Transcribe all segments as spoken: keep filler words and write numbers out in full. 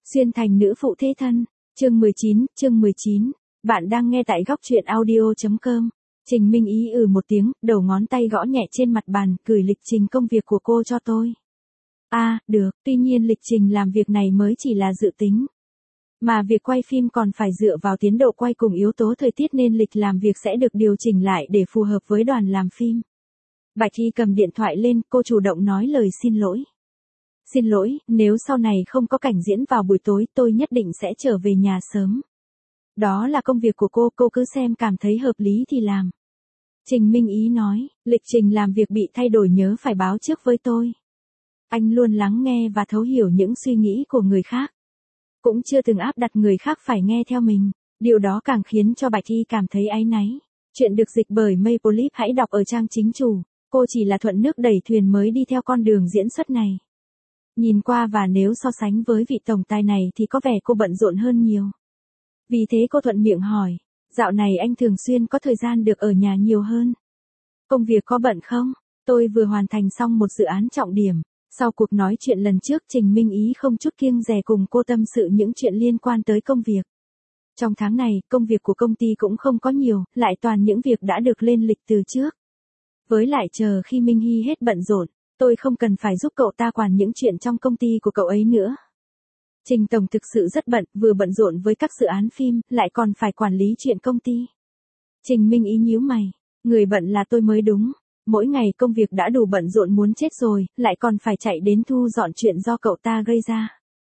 Xuyên thành nữ phụ thế thân, chương mười chín, chương mười chín. Bạn đang nghe tại góc truyện audio chấm com. Trình Minh Ý ừ một tiếng, đầu ngón tay gõ nhẹ trên mặt bàn, gửi lịch trình công việc của cô cho tôi. À, được, tuy nhiên lịch trình làm việc này mới chỉ là dự tính. Mà việc quay phim còn phải dựa vào tiến độ quay cùng yếu tố thời tiết nên lịch làm việc sẽ được điều chỉnh lại để phù hợp với đoàn làm phim. Bạch Hy cầm điện thoại lên, cô chủ động nói lời xin lỗi. Xin lỗi, nếu sau này không có cảnh diễn vào buổi tối tôi nhất định sẽ trở về nhà sớm. Đó là công việc của cô, cô cứ xem cảm thấy hợp lý thì làm. Trình Minh Ý nói, lịch trình làm việc bị thay đổi nhớ phải báo trước với tôi. Anh luôn lắng nghe và thấu hiểu những suy nghĩ của người khác. Cũng chưa từng áp đặt người khác phải nghe theo mình, điều đó càng khiến cho Bạch Hy cảm thấy áy náy. Chuyện được dịch bởi Maple hãy đọc ở trang chính chủ, cô chỉ là thuận nước đẩy thuyền mới đi theo con đường diễn xuất này. Nhìn qua và nếu so sánh với vị tổng tài này thì có vẻ cô bận rộn hơn nhiều. Vì thế cô thuận miệng hỏi, dạo này anh thường xuyên có thời gian được ở nhà nhiều hơn. Công việc có bận không? Tôi vừa hoàn thành xong một dự án trọng điểm. Sau cuộc nói chuyện lần trước Trình Minh Ý không chút kiêng dè cùng cô tâm sự những chuyện liên quan tới công việc. Trong tháng này, công việc của công ty cũng không có nhiều, lại toàn những việc đã được lên lịch từ trước. Với lại chờ khi Minh Hy hết bận rộn, tôi không cần phải giúp cậu ta quản những chuyện trong công ty của cậu ấy nữa. Trình Tổng thực sự rất bận, vừa bận rộn với các dự án phim, lại còn phải quản lý chuyện công ty. Trình Minh Ý nhíu mày, người bận là tôi mới đúng. Mỗi ngày công việc đã đủ bận rộn muốn chết rồi, lại còn phải chạy đến thu dọn chuyện do cậu ta gây ra.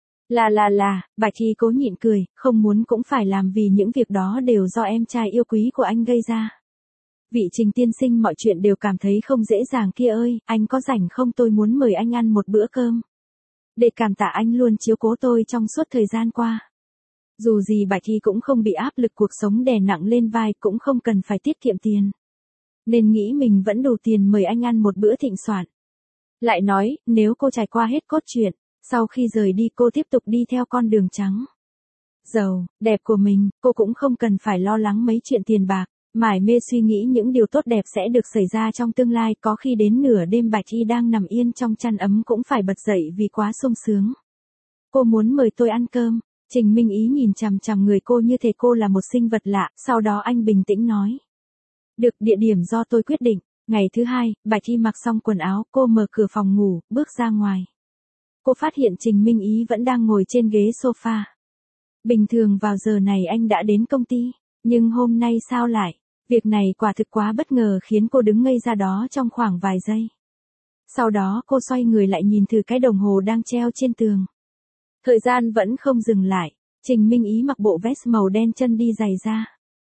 Là là là, Bạch Hy cố nhịn cười, không muốn cũng phải làm vì những việc đó đều do em trai yêu quý của anh gây ra. Vị Trình tiên sinh mọi chuyện đều cảm thấy không dễ dàng kia ơi, anh có rảnh không, tôi muốn mời anh ăn một bữa cơm. Để cảm tạ anh luôn chiếu cố tôi trong suốt thời gian qua. Dù gì Bạch Hy cũng không bị áp lực cuộc sống đè nặng lên vai, cũng không cần phải tiết kiệm tiền. Nên nghĩ mình vẫn đủ tiền mời anh ăn một bữa thịnh soạn. Lại nói, nếu cô trải qua hết cốt truyện, sau khi rời đi cô tiếp tục đi theo con đường trắng. Giàu, đẹp của mình, cô cũng không cần phải lo lắng mấy chuyện tiền bạc, mải mê suy nghĩ những điều tốt đẹp sẽ được xảy ra trong tương lai. Có khi đến nửa đêm Bạch Hy đang nằm yên trong chăn ấm cũng phải bật dậy vì quá sung sướng. Cô muốn mời tôi ăn cơm. Trình Minh Ý nhìn chằm chằm người cô như thể cô là một sinh vật lạ, sau đó anh bình tĩnh nói. Được, địa điểm do tôi quyết định. Ngày thứ hai, Bạch Hy mặc xong quần áo, cô mở cửa phòng ngủ, bước ra ngoài. Cô phát hiện Trình Minh Ý vẫn đang ngồi trên ghế sofa. Bình thường vào giờ này anh đã đến công ty, nhưng hôm nay sao lại? Việc này quả thực quá bất ngờ khiến cô đứng ngây ra đó trong khoảng vài giây. Sau đó cô xoay người lại nhìn thử cái đồng hồ đang treo trên tường. Thời gian vẫn không dừng lại, Trình Minh Ý mặc bộ vest màu đen chân đi giày ra.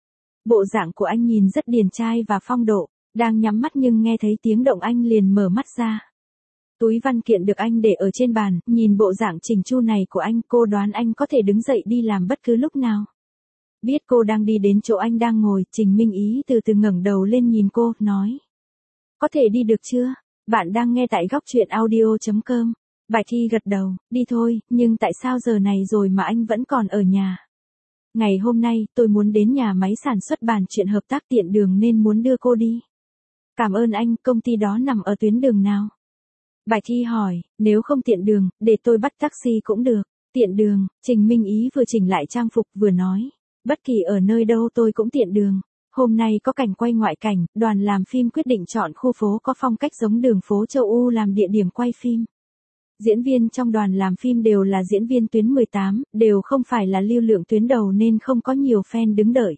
Bộ dạng của anh nhìn rất điển trai và phong độ, đang nhắm mắt nhưng nghe thấy tiếng động anh liền mở mắt ra. Túi văn kiện được anh để ở trên bàn, nhìn bộ dạng chỉnh chu này của anh cô đoán anh có thể đứng dậy đi làm bất cứ lúc nào. Biết cô đang đi đến chỗ anh đang ngồi, Trình Minh Ý từ từ ngẩng đầu lên nhìn cô, nói. Có thể đi được chưa? Bạn đang nghe tại góc truyện audio chấm com. Bạch Hy gật đầu, đi thôi, nhưng tại sao giờ này rồi mà anh vẫn còn ở nhà? Ngày hôm nay, tôi muốn đến nhà máy sản xuất bàn chuyện hợp tác tiện đường nên muốn đưa cô đi. Cảm ơn anh, công ty đó nằm ở tuyến đường nào? Bạch Hy hỏi, nếu không tiện đường, để tôi bắt taxi cũng được. Tiện đường, Trình Minh Ý vừa chỉnh lại trang phục vừa nói. Bất kỳ ở nơi đâu tôi cũng tiện đường. Hôm nay có cảnh quay ngoại cảnh, đoàn làm phim quyết định chọn khu phố có phong cách giống đường phố châu Âu làm địa điểm quay phim. Diễn viên trong đoàn làm phim đều là diễn viên tuyến mười tám, đều không phải là lưu lượng tuyến đầu nên không có nhiều fan đứng đợi.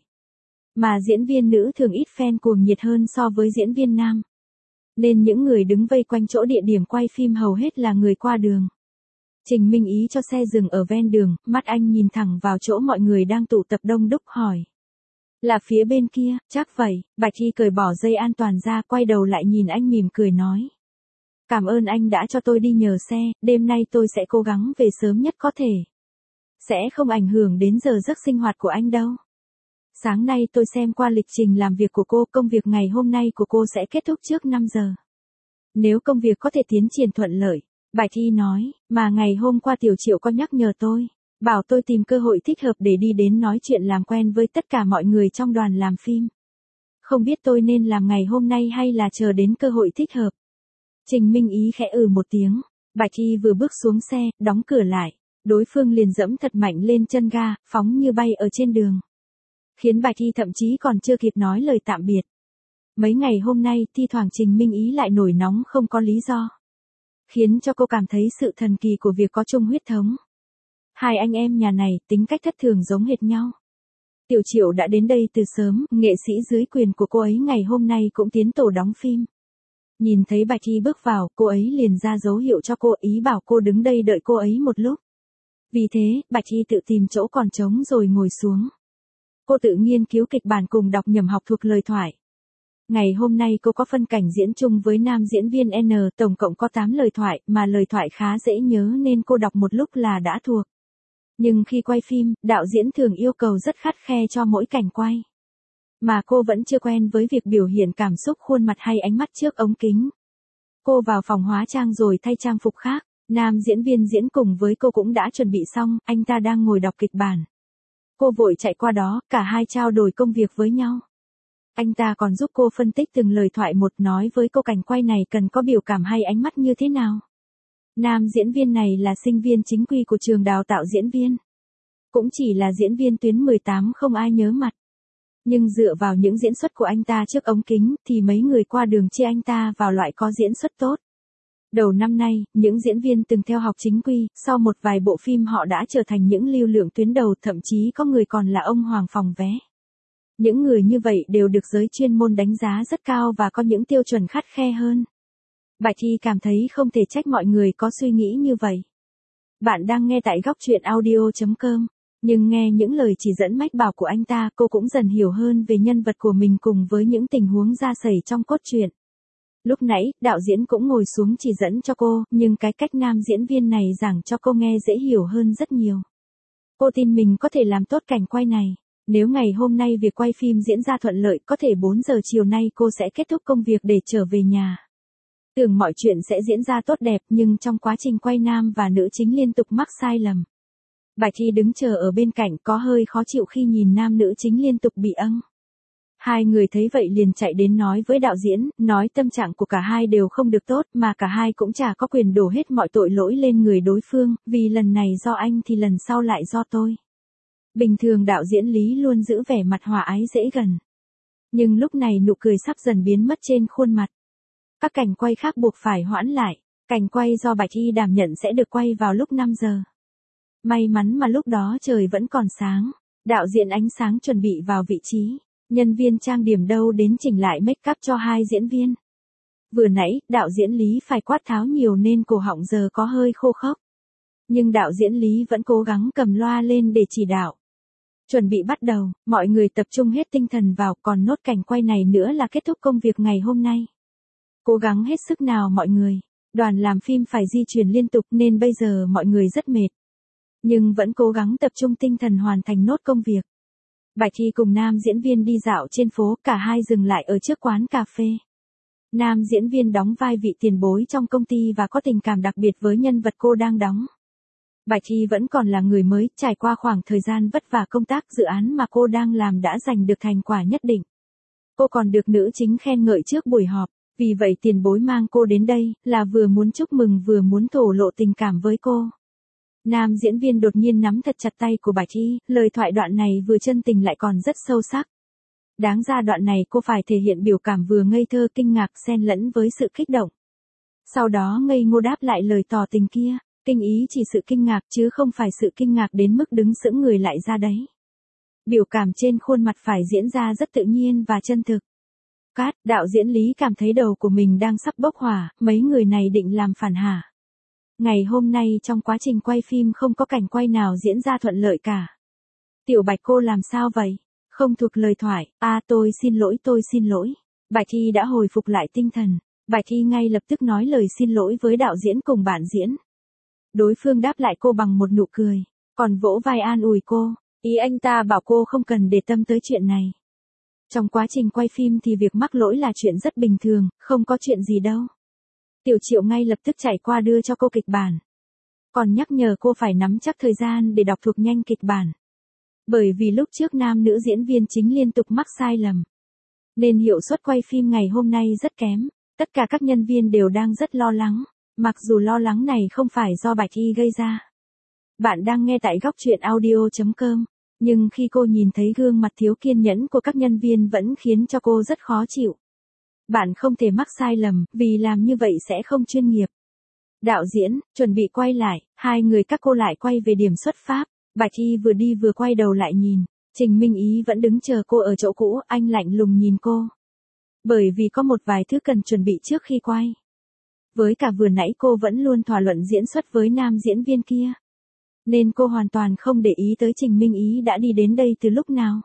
Mà diễn viên nữ thường ít fan cuồng nhiệt hơn so với diễn viên nam. Nên những người đứng vây quanh chỗ địa điểm quay phim hầu hết là người qua đường. Trình Minh Ý cho xe dừng ở ven đường, mắt anh nhìn thẳng vào chỗ mọi người đang tụ tập đông đúc hỏi. Là phía bên kia, chắc vậy. Bạch Hy cởi bỏ dây an toàn ra, quay đầu lại nhìn anh mỉm cười nói. Cảm ơn anh đã cho tôi đi nhờ xe, đêm nay tôi sẽ cố gắng về sớm nhất có thể. Sẽ không ảnh hưởng đến giờ giấc sinh hoạt của anh đâu. Sáng nay tôi xem qua lịch trình làm việc của cô, công việc ngày hôm nay của cô sẽ kết thúc trước năm giờ. Nếu công việc có thể tiến triển thuận lợi, Bạch Hy nói, mà ngày hôm qua Tiểu Triệu có nhắc nhở tôi, bảo tôi tìm cơ hội thích hợp để đi đến nói chuyện làm quen với tất cả mọi người trong đoàn làm phim. Không biết tôi nên làm ngày hôm nay hay là chờ đến cơ hội thích hợp. Trình Minh Ý khẽ ừ một tiếng, Bạch Hy vừa bước xuống xe, đóng cửa lại, Đối phương liền dẫm thật mạnh lên chân ga, phóng như bay ở trên đường. Khiến Bạch Thi thậm chí còn chưa kịp nói lời tạm biệt. Mấy ngày hôm nay, thi thoảng Trình Minh Ý lại nổi nóng không có lý do. Khiến cho cô cảm thấy sự thần kỳ của việc có chung huyết thống. Hai anh em nhà này tính cách thất thường giống hệt nhau. Tiểu Triệu đã đến đây từ sớm, nghệ sĩ dưới quyền của cô ấy ngày hôm nay cũng tiến tổ đóng phim. Nhìn thấy Bạch Thi bước vào, cô ấy liền ra dấu hiệu cho cô, ý bảo cô đứng đây đợi cô ấy một lúc. Vì thế, Bạch Thi tự tìm chỗ còn trống rồi ngồi xuống. Cô tự nghiên cứu kịch bản cùng đọc nhẩm học thuộc lời thoại. Ngày hôm nay cô có phân cảnh diễn chung với nam diễn viên N, tổng cộng có tám lời thoại, mà lời thoại khá dễ nhớ nên cô đọc một lúc là đã thuộc. Nhưng khi quay phim, đạo diễn thường yêu cầu rất khắt khe cho mỗi cảnh quay. Mà cô vẫn chưa quen với việc biểu hiện cảm xúc khuôn mặt hay ánh mắt trước ống kính. Cô vào phòng hóa trang rồi thay trang phục khác, nam diễn viên diễn cùng với cô cũng đã chuẩn bị xong, anh ta đang ngồi đọc kịch bản. Cô vội chạy qua đó, cả hai trao đổi công việc với nhau. Anh ta còn giúp cô phân tích từng lời thoại một, nói với cô cảnh quay này cần có biểu cảm hay ánh mắt như thế nào. Nam diễn viên này là sinh viên chính quy của trường đào tạo diễn viên. Cũng chỉ là diễn viên tuyến mười tám không ai nhớ mặt. Nhưng dựa vào những diễn xuất của anh ta trước ống kính thì mấy người qua đường chia anh ta vào loại có diễn xuất tốt. Đầu năm nay, những diễn viên từng theo học chính quy, sau một vài bộ phim họ đã trở thành những lưu lượng tuyến đầu, thậm chí có người còn là ông hoàng phòng vé. Những người như vậy đều được giới chuyên môn đánh giá rất cao và có những tiêu chuẩn khắt khe hơn. Bạch Thi cảm thấy không thể trách mọi người có suy nghĩ như vậy. Bạn đang nghe tại góc truyện audio chấm com, nhưng nghe những lời chỉ dẫn mách bảo của anh ta, cô cũng dần hiểu hơn về nhân vật của mình cùng với những tình huống ra xảy trong cốt truyện. Lúc nãy, đạo diễn cũng ngồi xuống chỉ dẫn cho cô, nhưng cái cách nam diễn viên này giảng cho cô nghe dễ hiểu hơn rất nhiều. Cô tin mình có thể làm tốt cảnh quay này. Nếu ngày hôm nay việc quay phim diễn ra thuận lợi, có thể bốn giờ chiều nay cô sẽ kết thúc công việc để trở về nhà. Tưởng mọi chuyện sẽ diễn ra tốt đẹp, nhưng trong quá trình quay nam và nữ chính liên tục mắc sai lầm. Bạch Thi đứng chờ ở bên cạnh có hơi khó chịu khi nhìn nam nữ chính liên tục bị âng. Hai người thấy vậy liền chạy đến nói với đạo diễn, nói tâm trạng của cả hai đều không được tốt, mà cả hai cũng chả có quyền đổ hết mọi tội lỗi lên người đối phương, vì lần này do anh thì lần sau lại do tôi. Bình thường đạo diễn Lý luôn giữ vẻ mặt hòa ái dễ gần. Nhưng lúc này nụ cười sắp dần biến mất trên khuôn mặt. Các cảnh quay khác buộc phải hoãn lại. Cảnh quay do Bạch Thi đảm nhận sẽ được quay vào lúc năm giờ. May mắn mà lúc đó trời vẫn còn sáng. Đạo diễn ánh sáng chuẩn bị vào vị trí. Nhân viên trang điểm đâu đến chỉnh lại make up cho hai diễn viên. Vừa nãy, đạo diễn Lý phải quát tháo nhiều nên cổ họng giờ có hơi khô khốc. Nhưng đạo diễn Lý vẫn cố gắng cầm loa lên để chỉ đạo. Chuẩn bị bắt đầu, mọi người tập trung hết tinh thần vào, còn nốt cảnh quay này nữa là kết thúc công việc ngày hôm nay. Cố gắng hết sức nào mọi người. Đoàn làm phim phải di chuyển liên tục nên bây giờ mọi người rất mệt. Nhưng vẫn cố gắng tập trung tinh thần hoàn thành nốt công việc. Bạch Thi cùng nam diễn viên đi dạo trên phố, cả hai dừng lại ở trước quán cà phê. Nam diễn viên đóng vai vị tiền bối trong công ty và có tình cảm đặc biệt với nhân vật cô đang đóng. Bạch Thi vẫn còn là người mới, trải qua khoảng thời gian vất vả công tác, dự án mà cô đang làm đã giành được thành quả nhất định. Cô còn được nữ chính khen ngợi trước buổi họp, vì vậy tiền bối mang cô đến đây, là vừa muốn chúc mừng vừa muốn thổ lộ tình cảm với cô. Nam diễn viên đột nhiên nắm thật chặt tay của Bạch Thi, lời thoại đoạn này vừa chân tình lại còn rất sâu sắc. Đáng ra đoạn này cô phải thể hiện biểu cảm vừa ngây thơ kinh ngạc xen lẫn với sự kích động. Sau đó ngây ngô đáp lại lời tỏ tình kia. Kinh ý chỉ sự kinh ngạc chứ không phải sự kinh ngạc đến mức đứng sững người lại ra đấy. Biểu cảm trên khuôn mặt phải diễn ra rất tự nhiên và chân thực. Cát, đạo diễn Lý cảm thấy đầu của mình đang sắp bốc hỏa, mấy người này định làm phản hả? Ngày hôm nay trong quá trình quay phim không có cảnh quay nào diễn ra thuận lợi cả. Tiểu Bạch cô làm sao vậy? Không thuộc lời thoại, a à, tôi xin lỗi tôi xin lỗi. Bạch Thi đã hồi phục lại tinh thần. Bạch Thi ngay lập tức nói lời xin lỗi với đạo diễn cùng bạn diễn. Đối phương đáp lại cô bằng một nụ cười, còn vỗ vai an ủi cô, ý anh ta bảo cô không cần để tâm tới chuyện này. Trong quá trình quay phim thì việc mắc lỗi là chuyện rất bình thường, không có chuyện gì đâu. Tiểu Triệu ngay lập tức chạy qua đưa cho cô kịch bản. Còn nhắc nhở cô phải nắm chắc thời gian để đọc thuộc nhanh kịch bản. Bởi vì lúc trước nam nữ diễn viên chính liên tục mắc sai lầm. Nên hiệu suất quay phim ngày hôm nay rất kém, tất cả các nhân viên đều đang rất lo lắng. Mặc dù lo lắng này không phải do Bạch Thi gây ra. Bạn đang nghe tại góc truyện audio chấm com. Nhưng khi cô nhìn thấy gương mặt thiếu kiên nhẫn của các nhân viên vẫn khiến cho cô rất khó chịu. Bạn không thể mắc sai lầm, vì làm như vậy sẽ không chuyên nghiệp. Đạo diễn, chuẩn bị quay lại, hai người các cô lại quay về điểm xuất phát. Bạch Y vừa đi vừa quay đầu lại nhìn. Trình Minh Ý vẫn đứng chờ cô ở chỗ cũ, anh lạnh lùng nhìn cô. Bởi vì có một vài thứ cần chuẩn bị trước khi quay. Với cả vừa nãy cô vẫn luôn thỏa luận diễn xuất với nam diễn viên kia. Nên cô hoàn toàn không để ý tới Trình Minh Ý đã đi đến đây từ lúc nào.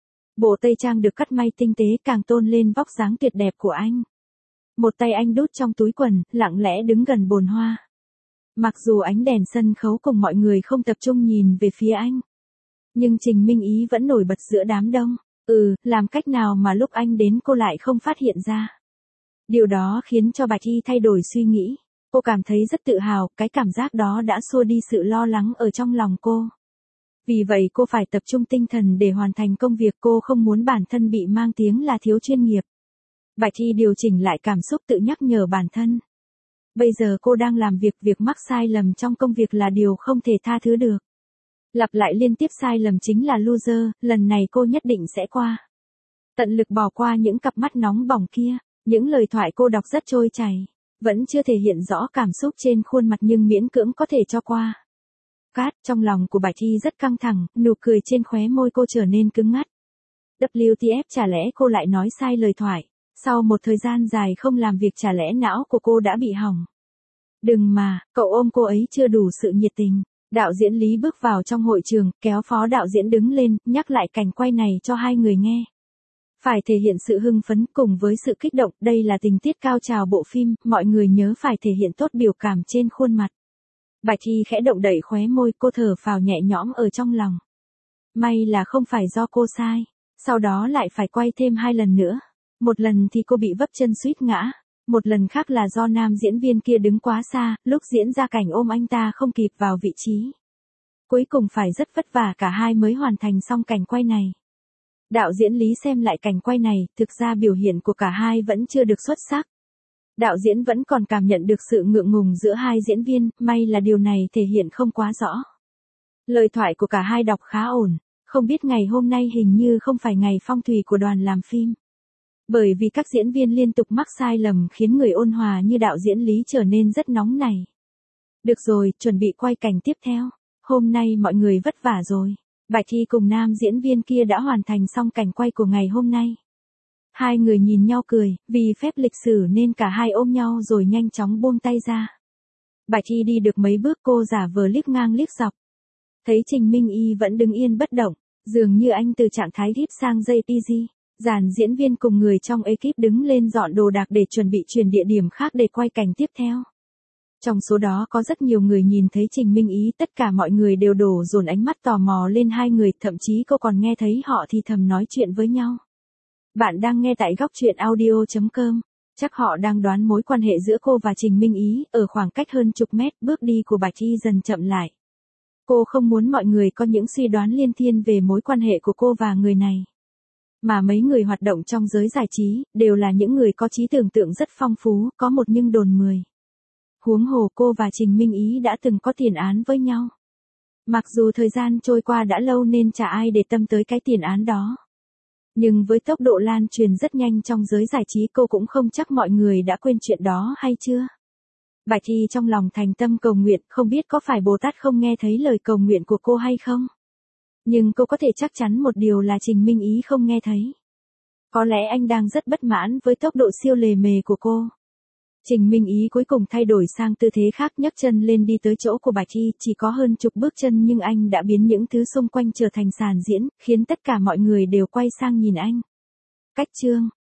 Bộ tây trang được cắt may tinh tế càng tôn lên vóc dáng tuyệt đẹp của anh. Một tay anh đút trong túi quần, lặng lẽ đứng gần bồn hoa. Mặc dù ánh đèn sân khấu cùng mọi người không tập trung nhìn về phía anh. Nhưng Trình Minh Ý vẫn nổi bật giữa đám đông. Ừ, làm cách nào mà lúc anh đến cô lại không phát hiện ra. Điều đó khiến cho Bạch Y thay đổi suy nghĩ. Cô cảm thấy rất tự hào, cái cảm giác đó đã xua đi sự lo lắng ở trong lòng cô. Vì vậy cô phải tập trung tinh thần để hoàn thành công việc, cô không muốn bản thân bị mang tiếng là thiếu chuyên nghiệp. Bạch Y điều chỉnh lại cảm xúc tự nhắc nhở bản thân. Bây giờ cô đang làm việc, việc mắc sai lầm trong công việc là điều không thể tha thứ được. Lặp lại liên tiếp sai lầm chính là loser, lần này cô nhất định sẽ qua. Tận lực bỏ qua những cặp mắt nóng bỏng kia, những lời thoại cô đọc rất trôi chảy. Vẫn chưa thể hiện rõ cảm xúc trên khuôn mặt nhưng miễn cưỡng có thể cho qua. Cát, trong lòng của Bạch Y rất căng thẳng, nụ cười trên khóe môi cô trở nên cứng ngắt. vê kép tê ép, chả lẽ cô lại nói sai lời thoại? Sau một thời gian dài không làm việc chả lẽ não của cô đã bị hỏng? Đừng mà, cậu ôm cô ấy chưa đủ sự nhiệt tình. Đạo diễn Lý bước vào trong hội trường, kéo phó đạo diễn đứng lên, nhắc lại cảnh quay này cho hai người nghe. Phải thể hiện sự hưng phấn cùng với sự kích động, đây là tình tiết cao trào bộ phim, mọi người nhớ phải thể hiện tốt biểu cảm trên khuôn mặt. Bạch Y khẽ động đậy khóe môi, cô thở phào nhẹ nhõm ở trong lòng. May là không phải do cô sai, sau đó lại phải quay thêm hai lần nữa. Một lần thì cô bị vấp chân suýt ngã, một lần khác là do nam diễn viên kia đứng quá xa, lúc diễn ra cảnh ôm anh ta không kịp vào vị trí. Cuối cùng phải rất vất vả cả hai mới hoàn thành xong cảnh quay này. Đạo diễn Lý xem lại cảnh quay này, thực ra biểu hiện của cả hai vẫn chưa được xuất sắc. Đạo diễn vẫn còn cảm nhận được sự ngượng ngùng giữa hai diễn viên, may là điều này thể hiện không quá rõ. Lời thoại của cả hai đọc khá ổn, không biết ngày hôm nay hình như không phải ngày phong thủy của đoàn làm phim. Bởi vì các diễn viên liên tục mắc sai lầm khiến người ôn hòa như đạo diễn Lý trở nên rất nóng nảy. Được rồi, chuẩn bị quay cảnh tiếp theo. Hôm nay mọi người vất vả rồi. Bạch Y cùng nam diễn viên kia đã hoàn thành xong cảnh quay của ngày hôm nay. Hai người nhìn nhau cười, vì phép lịch sử nên cả hai ôm nhau rồi nhanh chóng buông tay ra. Bạch Y đi được mấy bước cô giả vờ liếc ngang liếc dọc. Thấy Trình Minh Y vẫn đứng yên bất động, dường như anh từ trạng thái híp sang giây pê giê. Dàn diễn viên cùng người trong ekip đứng lên dọn đồ đạc để chuẩn bị chuyển địa điểm khác để quay cảnh tiếp theo. Trong số đó có rất nhiều người nhìn thấy Trình Minh Ý, tất cả mọi người đều đổ dồn ánh mắt tò mò lên hai người, thậm chí cô còn nghe thấy họ thì thầm nói chuyện với nhau. Bạn đang nghe tại góc truyện audio chấm com. Chắc họ đang đoán mối quan hệ giữa cô và Trình Minh Ý, ở khoảng cách hơn chục mét, bước đi của Bạch Y dần chậm lại. Cô không muốn mọi người có những suy đoán liên thiên về mối quan hệ của cô và người này. Mà mấy người hoạt động trong giới giải trí, đều là những người có trí tưởng tượng rất phong phú, có một nhưng đồn mười. Huống hồ cô và Trình Minh Ý đã từng có tiền án với nhau. Mặc dù thời gian trôi qua đã lâu nên chả ai để tâm tới cái tiền án đó. Nhưng với tốc độ lan truyền rất nhanh trong giới giải trí, cô cũng không chắc mọi người đã quên chuyện đó hay chưa. Bạch Y trong lòng thành tâm cầu nguyện, không biết có phải Bồ Tát không nghe thấy lời cầu nguyện của cô hay không. Nhưng cô có thể chắc chắn một điều là Trình Minh Ý không nghe thấy. Có lẽ anh đang rất bất mãn với tốc độ siêu lề mề của cô. Trình Minh Ý cuối cùng thay đổi sang tư thế khác, nhấc chân lên đi tới chỗ của Bạch Y, chỉ có hơn chục bước chân nhưng anh đã biến những thứ xung quanh trở thành sàn diễn, khiến tất cả mọi người đều quay sang nhìn anh. Cách chương,